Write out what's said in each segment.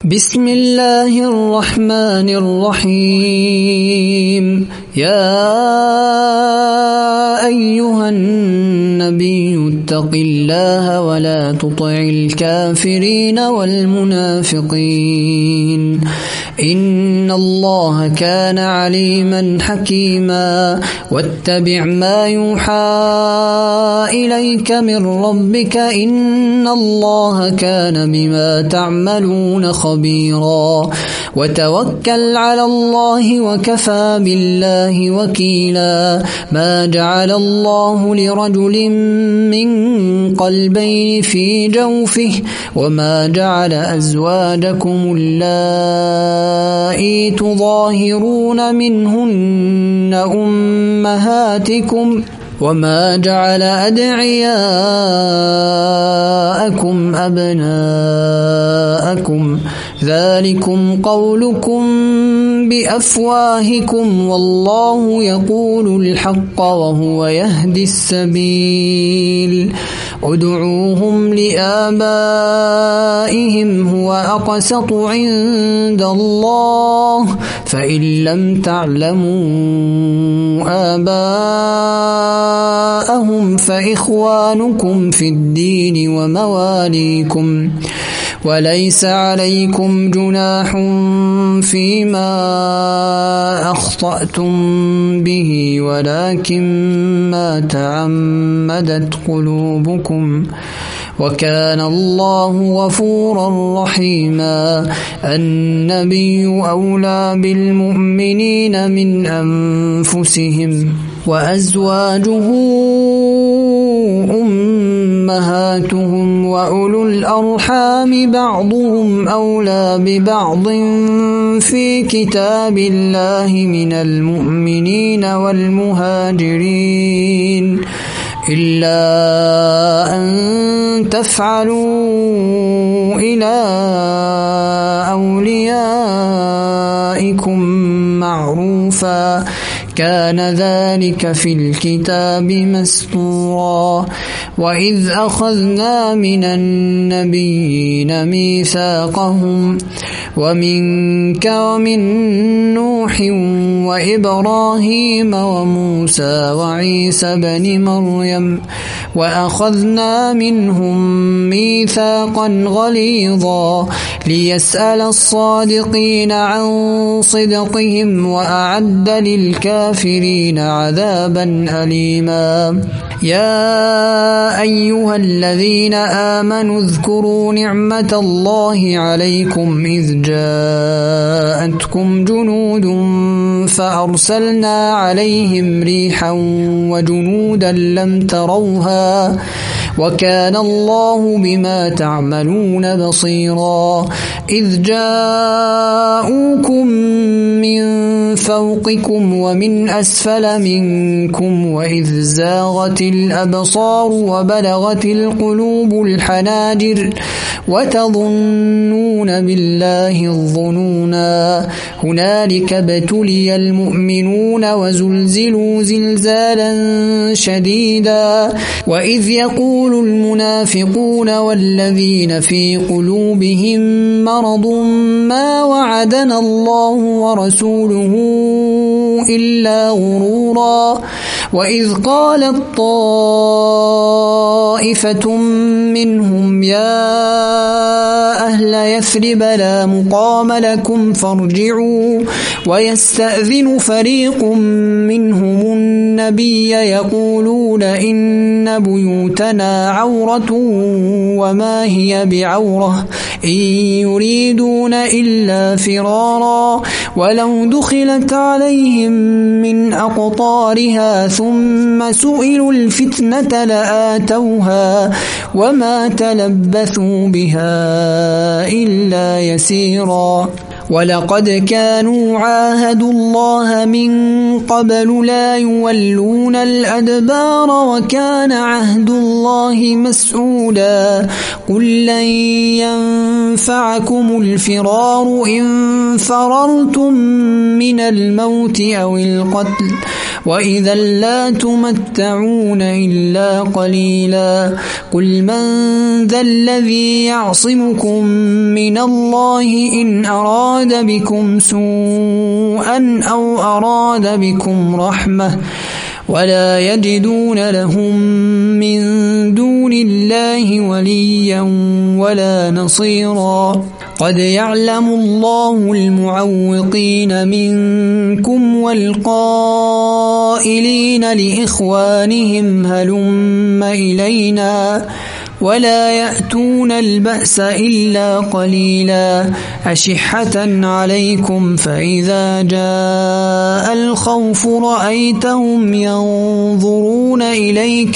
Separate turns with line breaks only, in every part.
بسم الله الرحمن الرحيم. يا أيها النبي اتق الله ولا تطع الكافرين والمنافقين إن الله كان عليما حكيما. واتبع ما يوحى إليك من ربك إن الله كان بما تعملون خبيرا. وتوكل على الله وكفى بالله وكيلا. ما جعل الله لرجل من قلبين في جوفه وما جعل أزواجكم اللائي تظاهرون منهن أمهاتكم وما جعل أدعياءكم أبناءكم ذلكم قولكم بأفواهكم والله يقول الحق وهو يهدي السبيل. ادعوهم لآبائهم هو أقسط عند الله فإن لم تعلموا آباءهم فإخوانكم في الدين ومواليكم وليس عليكم جناح فيما أخطأتم به ولكن ما تعمدت قلوبكم وكان الله غفورا رحيما. النبي أولى بالمؤمنين من أنفسهم وأزواجه أمهاتهم وأولو الأرحام بعضهم أولى ببعض في كتاب الله من المؤمنين والمهاجرين إلا أن تفعلوا إلى أوليائكم معروفا كان ذلك في الكتاب مسطورا. وإذ أخذنا من النبيين ميثاقهم ومنك ومن نوح وإبراهيم وموسى وعيسى بن مريم وأخذنا منهم ميثاقا غليظا ليسأل الصادقين عن صدقهم وأعد للكافرين عذابا أليما. يا أيها الذين آمنوا اذكروا نعمة الله عليكم إذ جاءتكم جنود فأرسلنا عليهم ريحا وجنودا لم تروها وكان الله بما تعملون بصيرا. إذ جاءوكم من فوقكم ومن أسفل منكم وإذ زاغت الأبصار وبلغت القلوب الحناجر وتظنون بالله الظنونا. هنالك ابتلي المؤمنون وزلزلوا زلزالا شديدا. وإذ يقول المنافقون والذين في قلوبهم مرض ما وعدنا الله ورسوله إلا غرورا. وإذ قالت طائفة منهم يا أهل يثرب لا مقام لكم فارجعوا ويستأذن فريق منهم النبي يقولون إن بيوتنا عورة وما هي بعورة إن يريدون إلا فرارا ولو دخلت عليهم من أقطارها ثم سئلوا الفتنة لآتوها وما تلبثوا بها إلا يسيرا. ولقد كانوا عاهدوا الله من قبل لا يولون الأدبار وكان عهد الله مسؤولا قل لن ينفعكم الفرار إن فررتم من الموت أو القتل وإذا لا تمتعون إلا قليلا قل من ذا الذي يعصمكم من الله إن أراد بكم سوءا أو أراد بكم رحمة ولا يجدون لهم من دون الله وليا ولا نصيرا قد يعلم الله المعوقين منكم والقائلين لإخوانهم هلم إلينا ولا يأتون البأس إلا قليلا أشحة عليكم فإذا جاء الخوف رأيتهم ينظرون إليك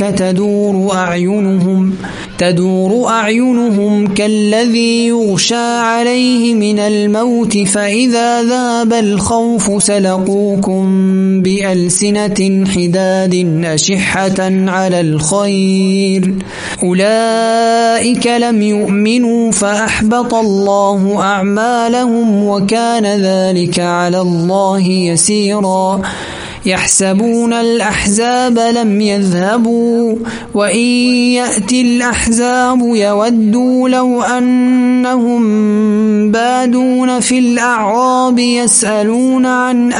تدور أعينهم كالذي يغشى عليه من الموت فإذا ذهب الخوف سلقوكم بألسنة حداد أشحة على الخير أولئك لم يؤمنوا فأحبط الله أعمالهم وكان ذلك على الله يسيرا يحسبون الأحزاب لم يذهبوا وإن يأتي الأحزاب يودوا لو أنهم بادون في الأعراب يسألون عن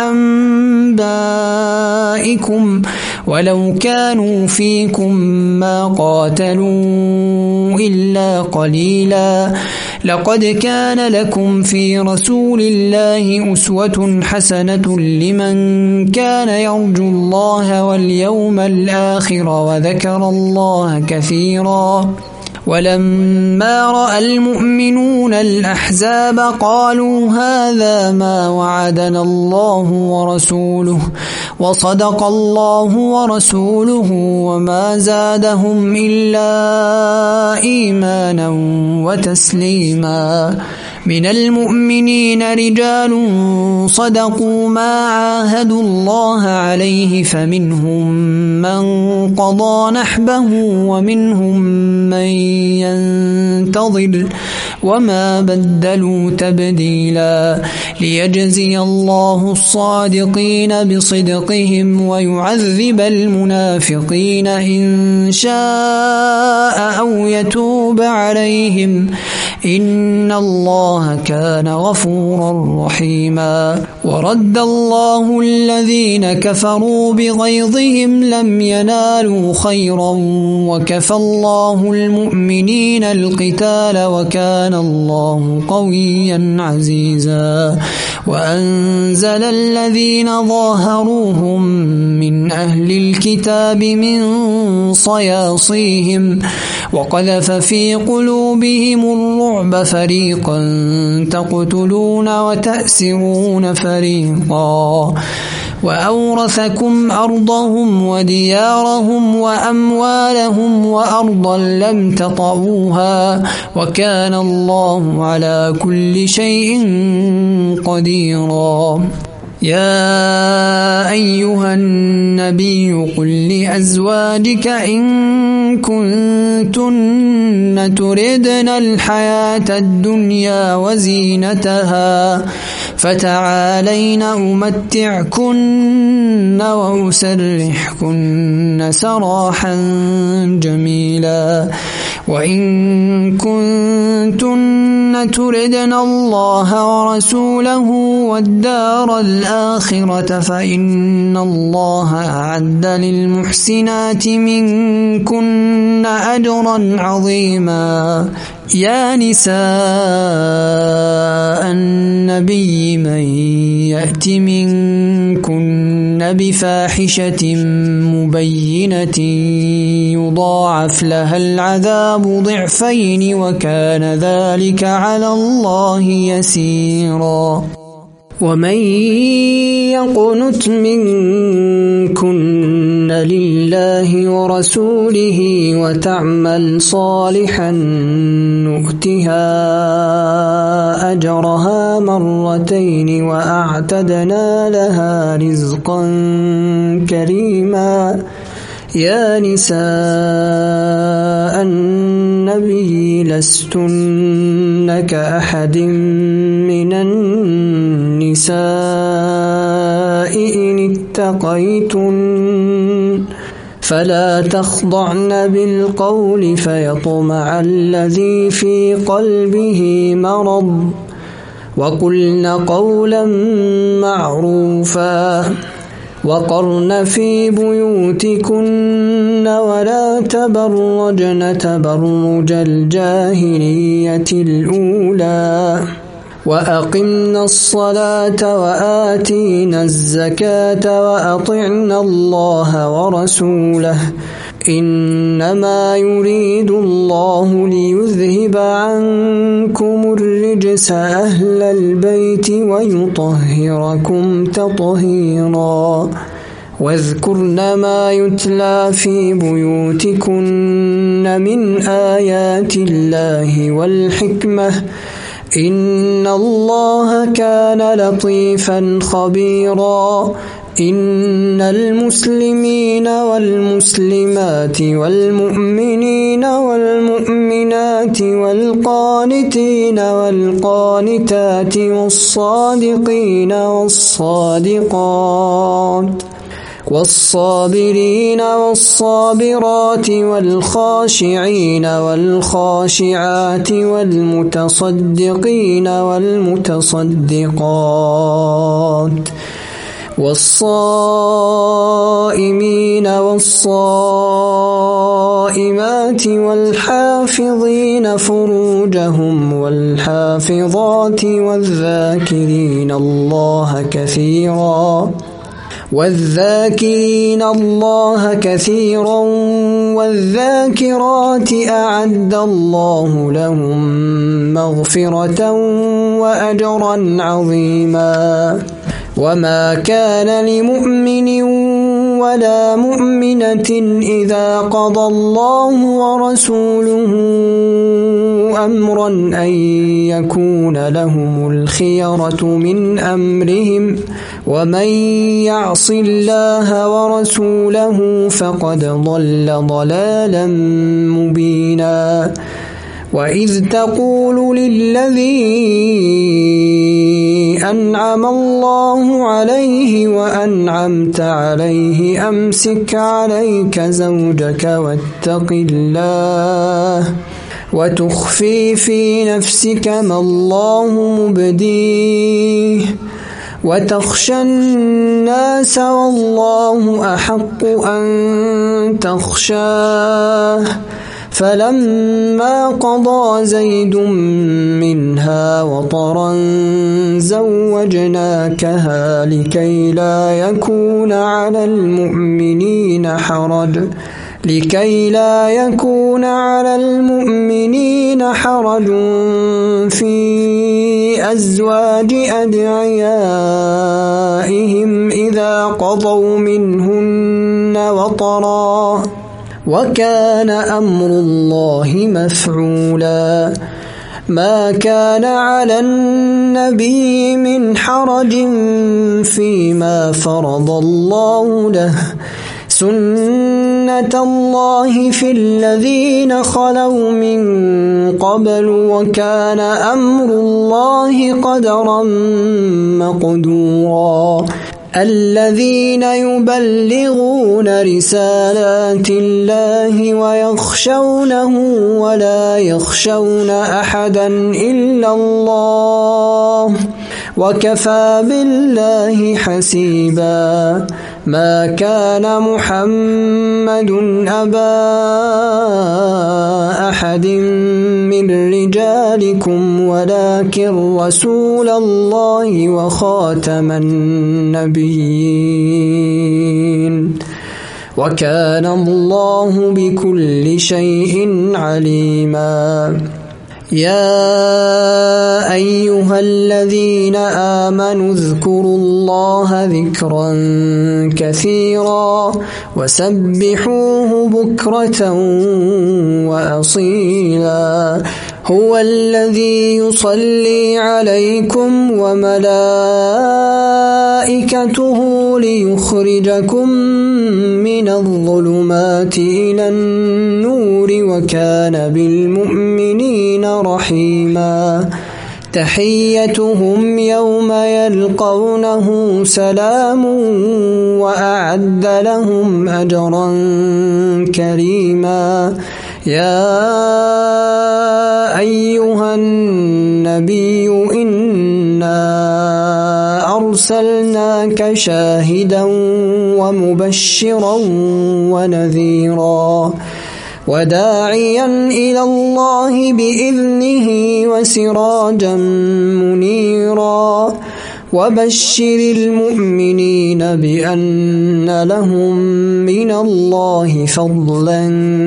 أنبائكم ولو كانوا فيكم ما قاتلوا إلا قليلا لقد كان لكم في رسول الله أسوة حسنة لمن كان يرجو الله واليوم الآخر وذكر الله كثيرا ولما رأى المؤمنون الأحزاب قالوا هذا ما وعدنا الله ورسوله وصدق الله ورسوله وما زادهم إلا إيمانا وتسليما من المؤمنين رجال صدقوا ما عاهدوا الله عليه فمنهم من قضى نحبه ومنهم من ينتظر وما بدلوا تبديلا ليجزي الله الصادقين بصدقهم ويعذب المنافقين إن شاء أو يتوب عليهم إن الله كان غفورا رحيما ورد الله الذين كفروا بغيظهم لم ينالوا خيرا وكفى الله المؤمنين القتال وكان الله قويا عزيزا وأنزل الذين ظاهروهم من أهل الكتاب من صياصيهم وقذف في قلوبهم الرعب فريقا تقتلون وتأسرون فريقا وأورثكم أرضهم وديارهم وأموالهم وأرضا لم تطئوها وكان الله على كل شيء قديرا يا أيها النبي قل لأزواجك إن كنتن تردن الحياة الدنيا وزينتها فتعالين أمتعكن وأسرحكن سراحا جميلا وإن كنتن تردن الله ورسوله والدار الآخرة فإن الله أعد للمحسنات منكن أجرا عظيما يا نساء النبي من يأت منكن بفاحشة مبينة يضاعف لها العذاب ضعفين وكان ذلك على الله يسيرا ومن يقنت منكن لله ورسوله وتعمل صالحا نؤتها أجرها مرتين وأعتدنا لها رزقا كريما. يا نساء النبي لستن كأحد من النساء إن اتقيتن فلا تخضعن بالقول فيطمع الذي في قلبه مرض وقلن قولا معروفا وقرن في بيوتكن ولا تبرجن تبرج الجاهلية الأولى وأقمنا الصلاة وآتينا الزكاة وأطعنا الله ورسوله إنما يريد الله ليذهب عنكم الرجس أهل البيت ويطهركم تطهيرا. واذكرن ما يتلى في بيوتكن من آيات الله والحكمة إن الله كان لطيفا خبيرا. إن المسلمين والمسلمات والمؤمنين والمؤمنات والقانتين والقانتات والصادقين والصادقات والصابرين والصابرات والخاشعين والخاشعات والمتصدقين والمتصدقات والصائمين والصائمات والحافظين فروجهم والحافظات والذاكرين الله كثيرا والذاكرات أعد الله لهم مغفرة وأجرا عظيما. وما كان لمؤمن ولا مؤمنة إذا قضى الله ورسوله أمرا أن يكون لهم الخيرة من أمرهم ومن يعص الله ورسوله فقد ضل ضلالا مبينا. وإذ تقول للذي أنعم الله عليه وأنعمت عليه أمسك عليك زوجك واتق الله وتخفي في نفسك ما الله مبديه وتخشى الناس والله أحق أن تخشاه. فلما قضى زيد منها وطرا زوجناكها لكي لا يكون على المؤمنين حرج في أزواج أدعيائهم إذا قضوا منهن وطرا وكان أمر الله مفعولا. ما كان على النبي من حرج فيما فرض الله له سنة الله في الذين خلوا من قبل وكان أمر الله قدرا مقدورا. الذين يبلغون رسالات الله ويخشونه ولا يخشون أحدا إلا الله وكفى بالله حسيبا. ما كان محمد أبا أحد من رجالكم ولكن رسول الله وخاتم النبيين وكان الله بكل شيء عليما. يا أيها الذين آمنوا اذكروا الله ذكرا كثيرا وسبحوه بكرة وأصيلا هو الذي يصلي عليكم وملائكته ليخرجكم من الظلمات إلى النور وكان بالمؤمنين رحيما تحيتهم يوم يلقونه سلام وأعد لهم أجرا كريما يا أيها النبي إنا أرسلناك شاهدا ومبشرا ونذيرا وداعيا إلى الله بإذنه وسراجا منيرا وبشر المؤمنين بأن لهم من الله فضلا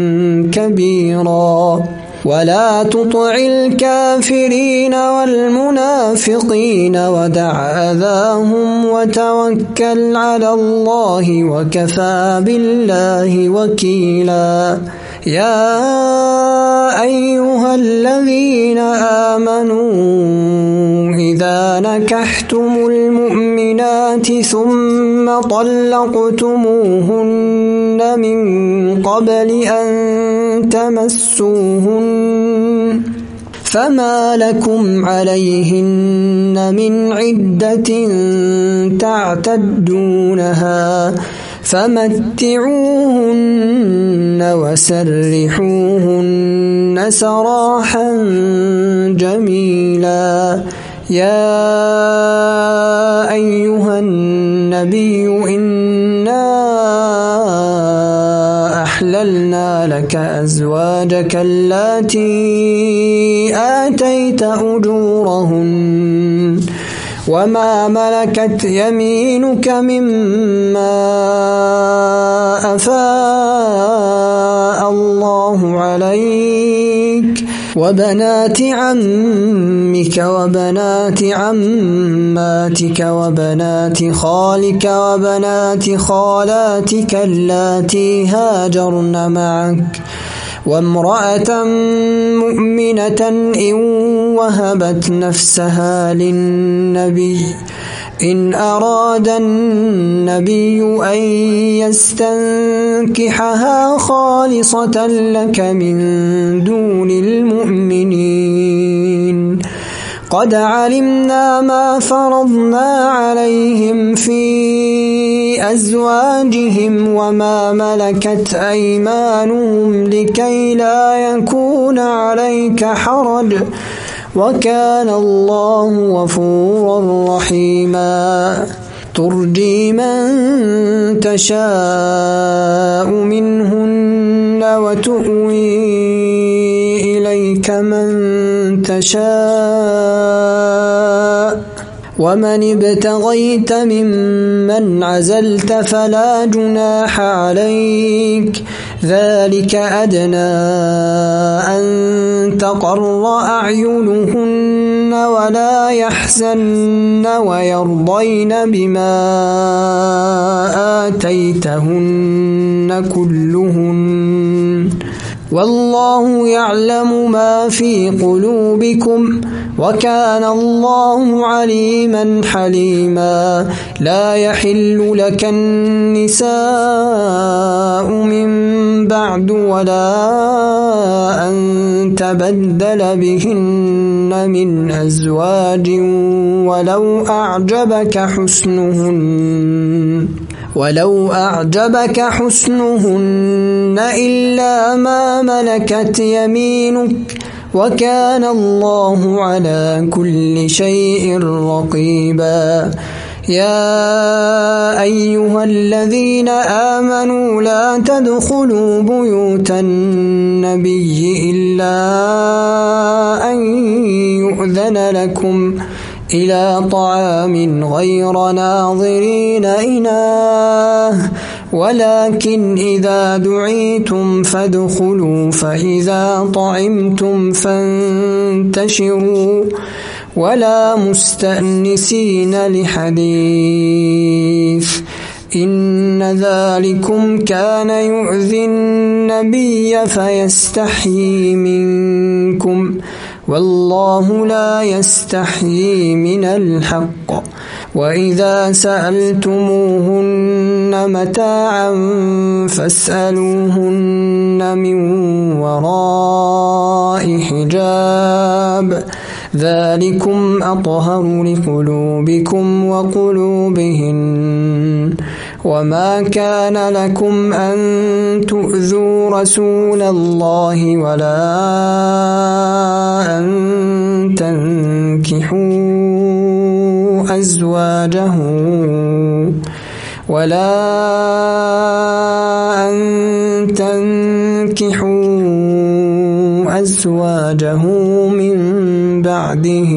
كبيرا ولا تطع الكافرين والمنافقين ودع أذاهم وتوكل على الله وكفى بالله وكيلا يا أيها الذين آمنوا إذا نكحتم المؤمنات ثم طلقتموهن من قبل أن تمسوهن فما لكم عليهن من عدة تعتدونها فمتعوهن وسرحوهن سراحا جميلا يا أيها النبي إنا أحللنا لك أزواجك اللاتي آتيت أجورهن وما ملكت يمينك مما أفاء الله عليك وبنات عمك وبنات عماتك وبنات خالك وبنات خالاتك اللاتي هاجرن معك وامرأة مؤمنة إن وهبت نفسها للنبي إن أراد النبي أن يستنكحها خالصة لك من دون المؤمنين قد علمنا ما فرضنا عليهم في أزواجهم وما ملكت أيمانهم لكي لا يكون عليك حرج وكان الله غفورا رحيما ترجي من تشاء منهن وتؤوي إليك من تشاء ومن ابتغيت ممن عزلت فلا جناح عليك ذلك أدنى أن تقر أعينهن ولا يحزن ويرضين بما آتيتهن كلهن والله يعلم ما في قلوبكم وكان الله عليما حليما لا يحل لك النساء من بعد ولا أن تبدل بهن من أزواج ولو أعجبك حسنهن إلا ما ملكت يمينك وكان الله على كل شيء رقيبا يا أيها الذين آمنوا لا تدخلوا بيوت النبي إلا أن يؤذن لكم إلى طعام غير ناظرين إناه ولكن إذا دعيتم فادخلوا فإذا طعمتم فانتشروا ولا مستأنسين لحديث إن ذلكم كان يؤذي النبي فيستحيي منكم والله لا يستحيي من الحق وإذا سألتموهن متاعا فاسألوهن من وراء حجاب ذلكم أطهر لقلوبكم وقلوبهن وما كان لكم أن تؤذوا رسول الله ولا أن تنكحوا أزواجه من بعده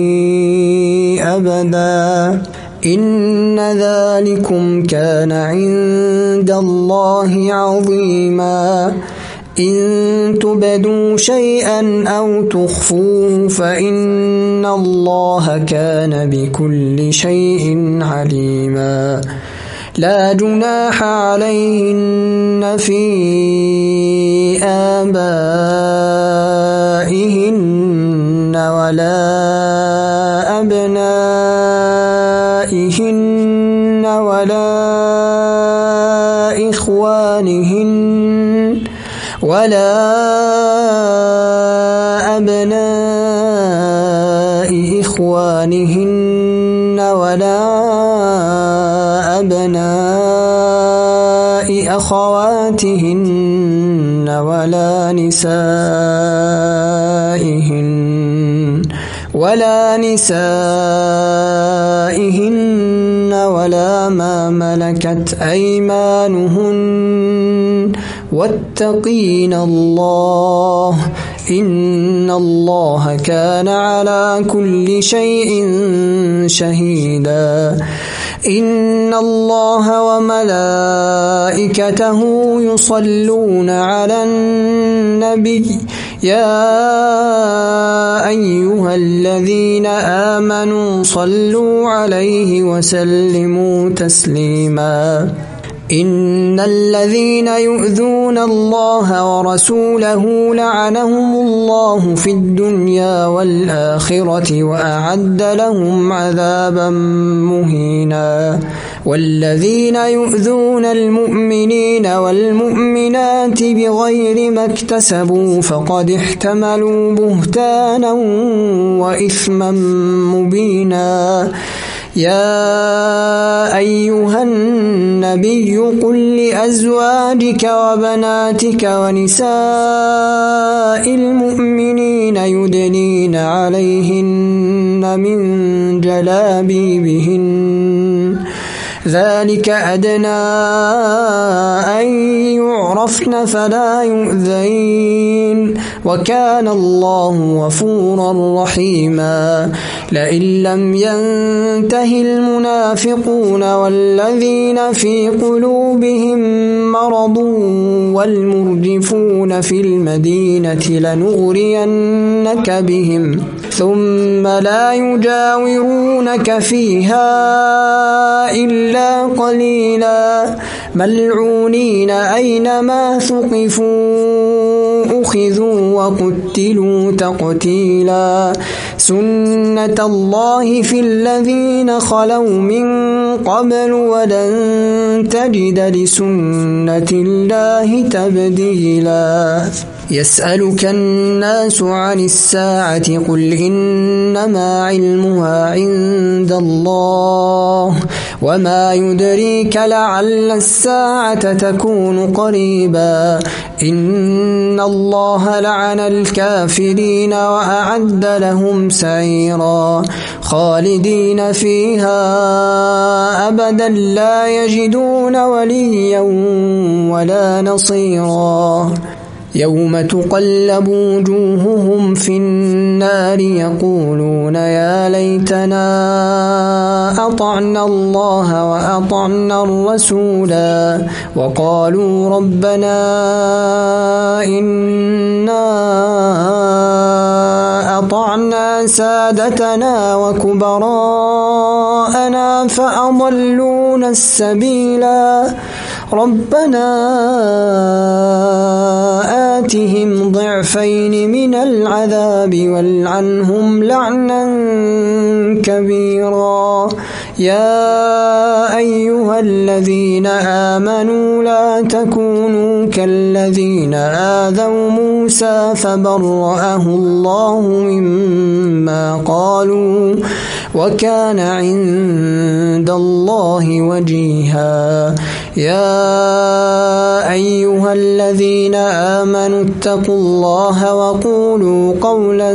أبدا إن ذلكم كان عند الله عظيما إن تبدوا شيئا أو تخفوه فإن الله كان بكل شيء عليما لا جناح عليهن في آبائهن ولا أبنائهن ولا أبناء إخوانهن ولا أبناء أخواتهن ولا نسائهن ولا ما ملكت أيمانهن واتقين الله إن الله كان على كل شيء شهيدا إن الله وملائكته يصلون على النبي يا أيها الذين آمنوا صلوا عليه وسلموا تسليما إن الذين يؤذون الله ورسوله لعنهم الله في الدنيا والآخرة وأعد لهم عذابا مهينا والذين يؤذون المؤمنين والمؤمنات بغير ما اكتسبوا فقد احتملوا بهتانا وإثما مبينا يا أيها النبي قل لأزواجك وبناتك ونساء المؤمنين يدنين عليهن من جلابيبهن ذلك أدنى أن يعرفن فلا يؤذين وكان الله غفورا رحيما لئن لم ينته المنافقون والذين في قلوبهم مرض والمرجفون في المدينة لنغرينك بهم ثم لا يجاورونك فيها إلا قليلا ملعونين أينما ثقفوا أخذوا وقتلوا تقتيلا سنة الله في الذين خلوا من قبل ولن تجد لسنة الله تبديلا يسألك الناس عن الساعة قل إنما علمها عند الله وما يدريك لعل الساعة تكون قريبا إن الله لعن الكافرين وأعد لهم سعيرا خالدين فيها أبدا لا يجدون وليا ولا نصيرا يوم تقلب وجوههم في النار يقولون يا ليتنا أطعنا الله وأطعنا الرسولا وقالوا ربنا إنا أطعنا سادتنا وكبراءنا فأضلونا السبيلا ربنا آتهم ضعفين من العذاب والعنهم لعنا كبيرا يا أيها الذين آمنوا لا تكونوا كالذين آذوا موسى فبرأه الله مما قالوا وكان عند الله وجيها يا أيها الذين آمنوا اتقوا الله وقولوا قولا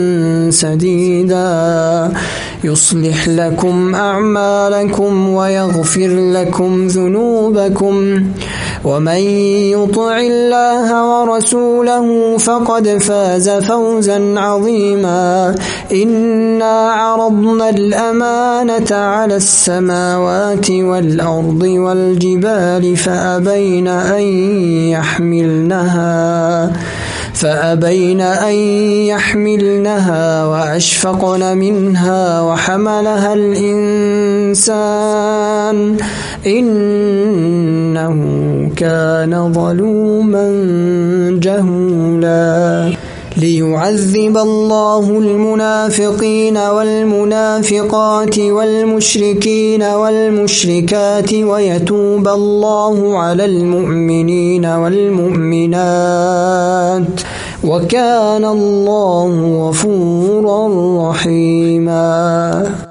سديدا يصلح لكم أعمالكم ويغفر لكم ذنوبكم ومن يطع الله ورسوله فقد فاز فوزا عظيما إنا عرضنا الأمانة على السماوات والأرض والجبال فأبين أن يحملنها وأشفقن منها وحملها الإنسان إنه كان ظلوما جهولا ليعذب الله المنافقين والمنافقات والمشركين والمشركات ويتوب الله على المؤمنين والمؤمنات وكان الله غفورا رحيما.